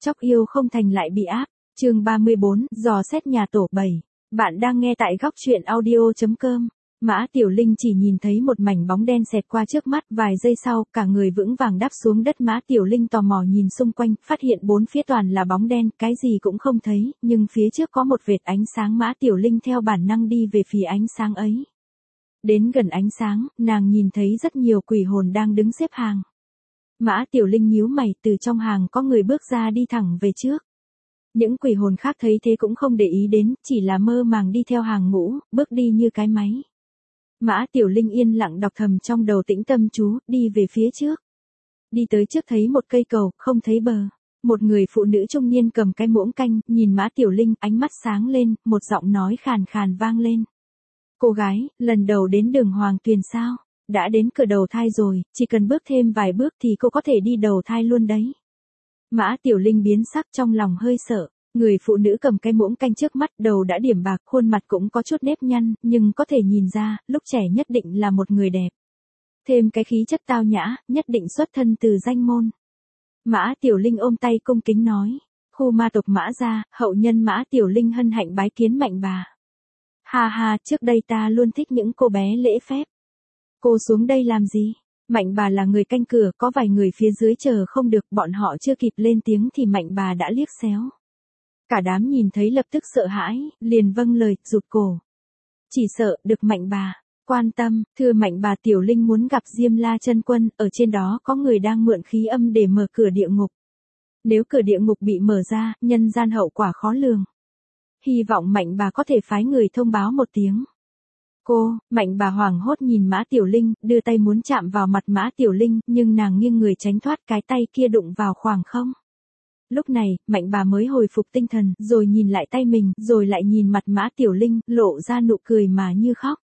Chóc yêu không thành lại bị áp. Chương 34, dò xét nhà tổ 7. Bạn đang nghe tại góc truyện audio.com. Mã Tiểu Linh chỉ nhìn thấy một mảnh bóng đen xẹt qua trước mắt, vài giây sau, cả người vững vàng đáp xuống đất. Mã Tiểu Linh tò mò nhìn xung quanh, phát hiện bốn phía toàn là bóng đen, cái gì cũng không thấy, nhưng phía trước có một vệt ánh sáng. Mã Tiểu Linh theo bản năng đi về phía ánh sáng ấy. Đến gần ánh sáng, nàng nhìn thấy rất nhiều quỷ hồn đang đứng xếp hàng. Mã Tiểu Linh nhíu mày, từ trong hàng có người bước ra đi thẳng về trước. Những quỷ hồn khác thấy thế cũng không để ý đến, chỉ là mơ màng đi theo hàng ngũ, bước đi như cái máy. Mã Tiểu Linh yên lặng đọc thầm trong đầu, tĩnh tâm chú, đi về phía trước. Đi tới trước thấy một cây cầu, không thấy bờ. Một người phụ nữ trung niên cầm cái muỗng canh, nhìn Mã Tiểu Linh, ánh mắt sáng lên, một giọng nói khàn khàn vang lên. Cô gái, lần đầu đến đường Hoàng Tuyền sao? Đã đến cửa đầu thai rồi, chỉ cần bước thêm vài bước thì cô có thể đi đầu thai luôn đấy. Mã Tiểu Linh biến sắc, trong lòng hơi sợ. Người phụ nữ cầm cái muỗng canh trước mắt, đầu đã điểm bạc, khuôn mặt cũng có chút nếp nhăn, nhưng có thể nhìn ra, lúc trẻ nhất định là một người đẹp. Thêm cái khí chất tao nhã, nhất định xuất thân từ danh môn. Mã Tiểu Linh ôm tay cung kính nói. Khu ma tộc Mã gia, hậu nhân Mã Tiểu Linh hân hạnh bái kiến mạnh bà. Ha ha, trước đây ta luôn thích những cô bé lễ phép. Cô xuống đây làm gì? Mạnh bà là người canh cửa, có vài người phía dưới chờ không được, bọn họ chưa kịp lên tiếng thì mạnh bà đã liếc xéo. Cả đám nhìn thấy lập tức sợ hãi, liền vâng lời, rụt cổ. Chỉ sợ được mạnh bà quan tâm. Thưa mạnh bà, Tiểu Linh muốn gặp Diêm La Chân Quân, ở trên đó có người đang mượn khí âm để mở cửa địa ngục. Nếu cửa địa ngục bị mở ra, nhân gian hậu quả khó lường. Hy vọng mạnh bà có thể phái người thông báo một tiếng. Cô, mạnh bà hoảng hốt nhìn Mã Tiểu Linh, đưa tay muốn chạm vào mặt Mã Tiểu Linh, nhưng nàng nghiêng người tránh thoát, cái tay kia đụng vào khoảng không. Lúc này, mạnh bà mới hồi phục tinh thần, rồi nhìn lại tay mình, rồi lại nhìn mặt Mã Tiểu Linh, lộ ra nụ cười mà như khóc.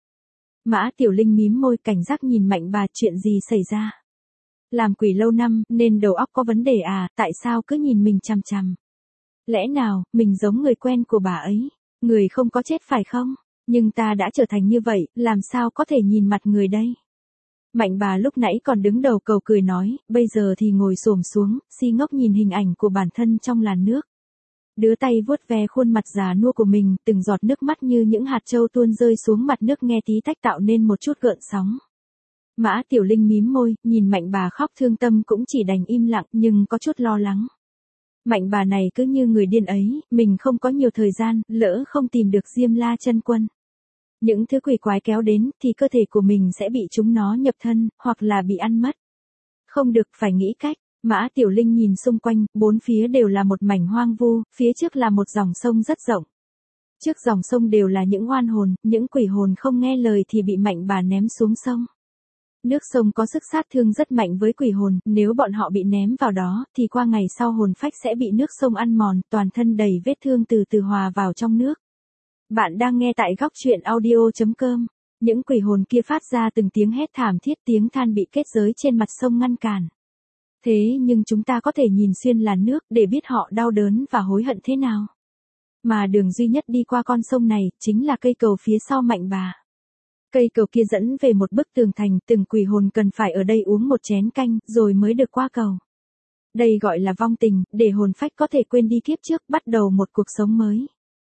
Mã Tiểu Linh mím môi, cảnh giác nhìn mạnh bà, chuyện gì xảy ra? Làm quỷ lâu năm, nên đầu óc có vấn đề à, tại sao cứ nhìn mình chằm chằm? Lẽ nào, mình giống người quen của bà ấy? Người không có chết phải không? Nhưng ta đã trở thành như vậy, làm sao có thể nhìn mặt người đây? Mạnh bà lúc nãy còn đứng đầu cầu cười nói, bây giờ thì ngồi xổm xuống, si ngốc nhìn hình ảnh của bản thân trong làn nước. Đưa tay vuốt ve khuôn mặt già nua của mình, từng giọt nước mắt như những hạt châu tuôn rơi xuống mặt nước nghe tí tách tạo nên một chút gợn sóng. Mã Tiểu Linh mím môi, nhìn mạnh bà khóc thương tâm cũng chỉ đành im lặng, nhưng có chút lo lắng. Mạnh bà này cứ như người điên ấy, mình không có nhiều thời gian, lỡ không tìm được Diêm La Chân Quân. Những thứ quỷ quái kéo đến, thì cơ thể của mình sẽ bị chúng nó nhập thân, hoặc là bị ăn mất. Không được, phải nghĩ cách. Mã Tiểu Linh nhìn xung quanh, bốn phía đều là một mảnh hoang vu, phía trước là một dòng sông rất rộng. Trước dòng sông đều là những oan hồn, những quỷ hồn không nghe lời thì bị mạnh bà ném xuống sông. Nước sông có sức sát thương rất mạnh với quỷ hồn, nếu bọn họ bị ném vào đó, thì qua ngày sau hồn phách sẽ bị nước sông ăn mòn, toàn thân đầy vết thương từ từ hòa vào trong nước. Bạn đang nghe tại góc truyện audio.com. Những quỷ hồn kia phát ra từng tiếng hét thảm thiết, tiếng than bị kết giới trên mặt sông ngăn cản. Thế nhưng chúng ta có thể nhìn xuyên làn nước để biết họ đau đớn và hối hận thế nào. Mà đường duy nhất đi qua con sông này, chính là cây cầu phía sau mạnh bà. Cây cầu kia dẫn về một bức tường thành, từng quỷ hồn cần phải ở đây uống một chén canh, rồi mới được qua cầu. Đây gọi là vong tình, để hồn phách có thể quên đi kiếp trước, bắt đầu một cuộc sống mới.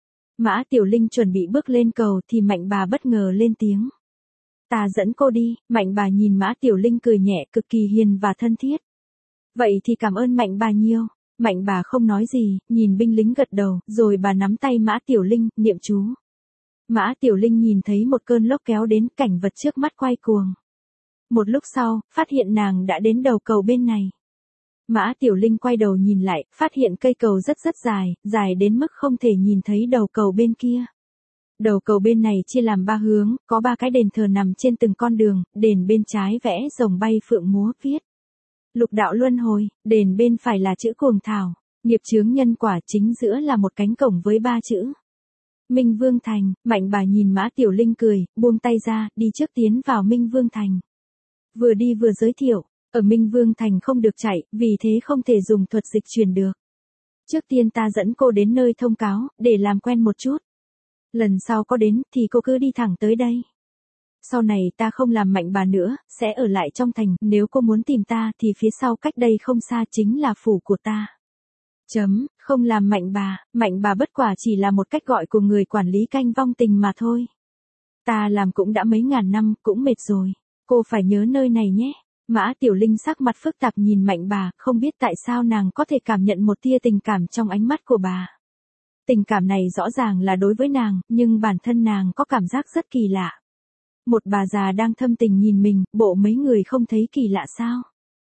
Mã Tiểu Linh chuẩn bị bước lên cầu thì mạnh bà bất ngờ lên tiếng. Ta dẫn cô đi. Mạnh bà nhìn Mã Tiểu Linh cười nhẹ, cực kỳ hiền và thân thiết. Vậy thì cảm ơn mạnh bà nhiều. Mạnh bà không nói gì, nhìn binh lính gật đầu, rồi bà nắm tay Mã Tiểu Linh, niệm chú. Mã Tiểu Linh nhìn thấy một cơn lốc kéo đến, cảnh vật trước mắt quay cuồng. Một lúc sau, phát hiện nàng đã đến đầu cầu bên này. Mã Tiểu Linh quay đầu nhìn lại, phát hiện cây cầu rất dài, dài đến mức không thể nhìn thấy đầu cầu bên kia. Đầu cầu bên này chia làm 3 hướng, có 3 cái đền thờ nằm trên từng con đường, đền bên trái vẽ rồng bay phượng múa, viết Lục đạo luân hồi, đền bên phải là chữ cuồng thảo, nghiệp chướng nhân quả, chính giữa là một cánh cổng với 3 chữ Minh Vương Thành. Mạnh bà nhìn Mã Tiểu Linh cười, buông tay ra, đi trước tiến vào Minh Vương Thành. Vừa đi vừa giới thiệu. Ở Minh Vương Thành không được chạy, vì thế không thể dùng thuật dịch truyền được. Trước tiên ta dẫn cô đến nơi thông cáo, để làm quen một chút. Lần sau có đến, thì cô cứ đi thẳng tới đây. Sau này ta không làm mạnh bà nữa, sẽ ở lại trong thành, nếu cô muốn tìm ta thì phía sau cách đây không xa chính là phủ của ta. Không làm mạnh bà bất quả chỉ là một cách gọi của người quản lý canh vong tình mà thôi. Ta làm cũng đã mấy ngàn năm, cũng mệt rồi. Cô phải nhớ nơi này nhé. Mã Tiểu Linh sắc mặt phức tạp nhìn Mạnh bà, không biết tại sao nàng có thể cảm nhận một tia tình cảm trong ánh mắt của bà. Tình cảm này rõ ràng là đối với nàng, nhưng bản thân nàng có cảm giác rất kỳ lạ. Một bà già đang thâm tình nhìn mình, bộ mấy người không thấy kỳ lạ sao?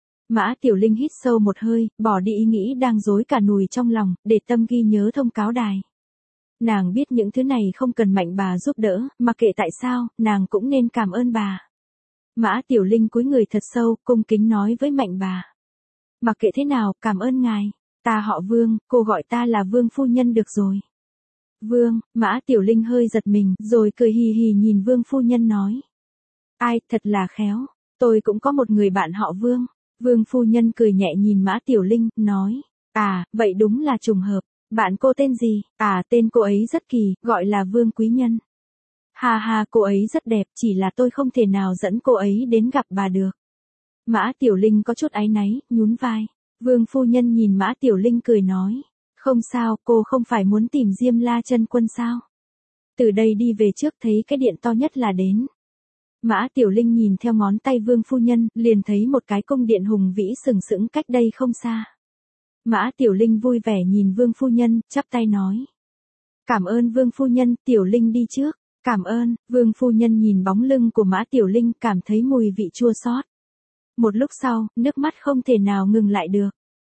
Mã Tiểu Linh hít sâu một hơi, bỏ đi ý nghĩ đang rối cả nùi trong lòng, để tâm ghi nhớ thông cáo đài. Nàng biết những thứ này không cần Mạnh bà giúp đỡ, mà kệ tại sao, nàng cũng nên cảm ơn bà. Mã Tiểu Linh cúi người thật sâu, cung kính nói với Mạnh bà. Mặc kệ thế nào, cảm ơn ngài. Ta họ Vương, cô gọi ta là Vương phu nhân được rồi. Vương, Mã Tiểu Linh hơi giật mình, rồi cười hì hì nhìn Vương phu nhân nói. Ai, thật là khéo, tôi cũng có một người bạn họ Vương. Vương phu nhân cười nhẹ nhìn Mã Tiểu Linh, nói. À, vậy đúng là trùng hợp. Bạn cô tên gì? À, tên cô ấy rất kỳ, gọi là Vương Quý Nhân. Ha ha, cô ấy rất đẹp, chỉ là tôi không thể nào dẫn cô ấy đến gặp bà được. Mã Tiểu Linh có chút áy náy, nhún vai. Vương phu nhân nhìn Mã Tiểu Linh cười nói. Không sao, cô không phải muốn tìm Diêm La Chân Quân sao? Từ đây đi về trước thấy cái điện to nhất là đến. Mã Tiểu Linh nhìn theo ngón tay Vương phu nhân, liền thấy một cái cung điện hùng vĩ sừng sững cách đây không xa. Mã Tiểu Linh vui vẻ nhìn Vương phu nhân, chắp tay nói. Cảm ơn Vương phu nhân, Tiểu Linh đi trước. Cảm ơn, Vương phu nhân nhìn bóng lưng của Mã Tiểu Linh cảm thấy mùi vị chua xót. Một lúc sau, nước mắt không thể nào ngừng lại được.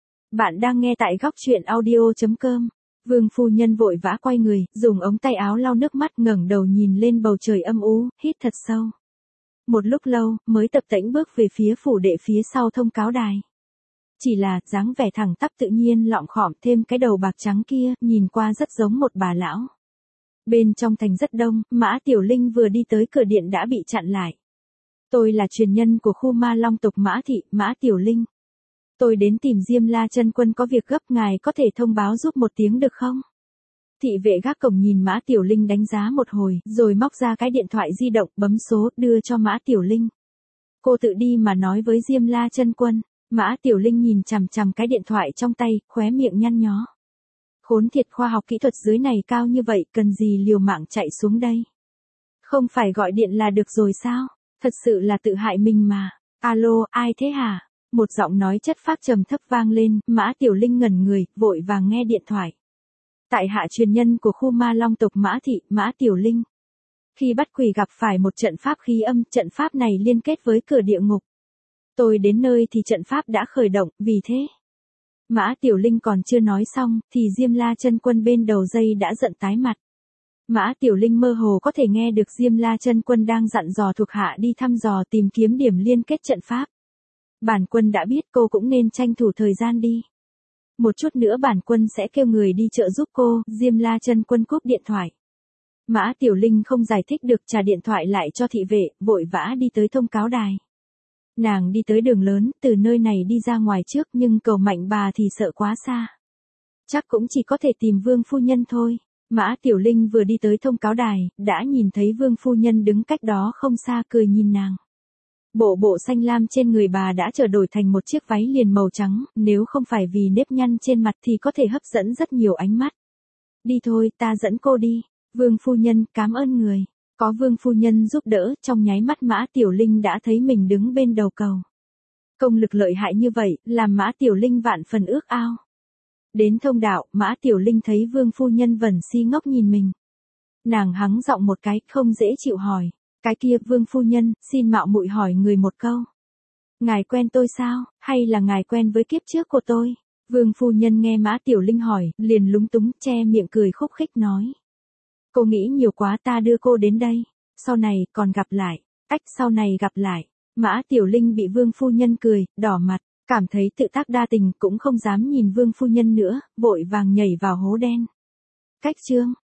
Bạn đang nghe tại góc truyện audio.com. Vương phu nhân vội vã quay người, dùng ống tay áo lau nước mắt ngẩng đầu nhìn lên bầu trời âm u, hít thật sâu. Một lúc lâu, mới tập tễnh bước về phía phủ đệ phía sau thông cáo đài. Chỉ là, dáng vẻ thẳng tắp tự nhiên lọng khọm thêm cái đầu bạc trắng kia, nhìn qua rất giống một bà lão. Bên trong thành rất đông, Mã Tiểu Linh vừa đi tới cửa điện đã bị chặn lại. Tôi là truyền nhân của khu ma long tộc Mã Thị, Mã Tiểu Linh. Tôi đến tìm Diêm La Chân Quân có việc gấp, ngài có thể thông báo giúp một tiếng được không? Thị vệ gác cổng nhìn Mã Tiểu Linh đánh giá một hồi, rồi móc ra cái điện thoại di động, bấm số, đưa cho Mã Tiểu Linh. Cô tự đi mà nói với Diêm La Chân Quân. Mã Tiểu Linh nhìn chằm chằm cái điện thoại trong tay, khóe miệng nhăn nhó. Khốn thiệt, khoa học kỹ thuật dưới này cao như vậy, cần gì liều mạng chạy xuống đây? Không phải gọi điện là được rồi sao? Thật sự là tự hại mình mà. Alo, ai thế hả? Một giọng nói chất phác trầm thấp vang lên, Mã Tiểu Linh ngẩn người, vội vàng nghe điện thoại. Tại hạ truyền nhân của khu ma long tộc Mã Thị, Mã Tiểu Linh. Khi bắt quỷ gặp phải một trận pháp khí âm, trận pháp này liên kết với cửa địa ngục. Tôi đến nơi thì trận pháp đã khởi động, vì thế. Mã Tiểu Linh còn chưa nói xong, thì Diêm La Chân Quân bên đầu dây đã giận tái mặt. Mã Tiểu Linh mơ hồ có thể nghe được Diêm La Chân Quân đang dặn dò thuộc hạ đi thăm dò tìm kiếm điểm liên kết trận pháp. Bản quân đã biết, cô cũng nên tranh thủ thời gian đi. Một chút nữa bản quân sẽ kêu người đi trợ giúp cô. Diêm La Chân Quân cúp điện thoại. Mã Tiểu Linh không giải thích được, trả điện thoại lại cho thị vệ, vội vã đi tới thông cáo đài. Nàng đi tới đường lớn, từ nơi này đi ra ngoài trước, nhưng cầu Mạnh bà thì sợ quá xa. Chắc cũng chỉ có thể tìm Vương phu nhân thôi. Mã Tiểu Linh vừa đi tới thông cáo đài, đã nhìn thấy Vương phu nhân đứng cách đó không xa cười nhìn nàng. Bộ xanh lam trên người bà đã trở đổi thành một chiếc váy liền màu trắng, nếu không phải vì nếp nhăn trên mặt thì có thể hấp dẫn rất nhiều ánh mắt. Đi thôi, ta dẫn cô đi. Vương phu nhân, cảm ơn người. Có Vương phu nhân giúp đỡ, trong nháy mắt Mã Tiểu Linh đã thấy mình đứng bên đầu cầu. Công lực lợi hại như vậy, làm Mã Tiểu Linh vạn phần ước ao. Đến thông đạo, Mã Tiểu Linh thấy Vương phu nhân vẫn si ngốc nhìn mình. Nàng hắng giọng một cái, không dễ chịu hỏi. Cái kia, Vương phu nhân, xin mạo muội hỏi người một câu. Ngài quen tôi sao, hay là ngài quen với kiếp trước của tôi? Vương phu nhân nghe Mã Tiểu Linh hỏi, liền lúng túng, che miệng cười khúc khích nói. Cô nghĩ nhiều quá, ta đưa cô đến đây. Sau này, còn gặp lại. Sau này gặp lại. Mã Tiểu Linh bị Vương phu nhân cười, đỏ mặt, cảm thấy tự tác đa tình, cũng không dám nhìn Vương phu nhân nữa, vội vàng nhảy vào hố đen. Chương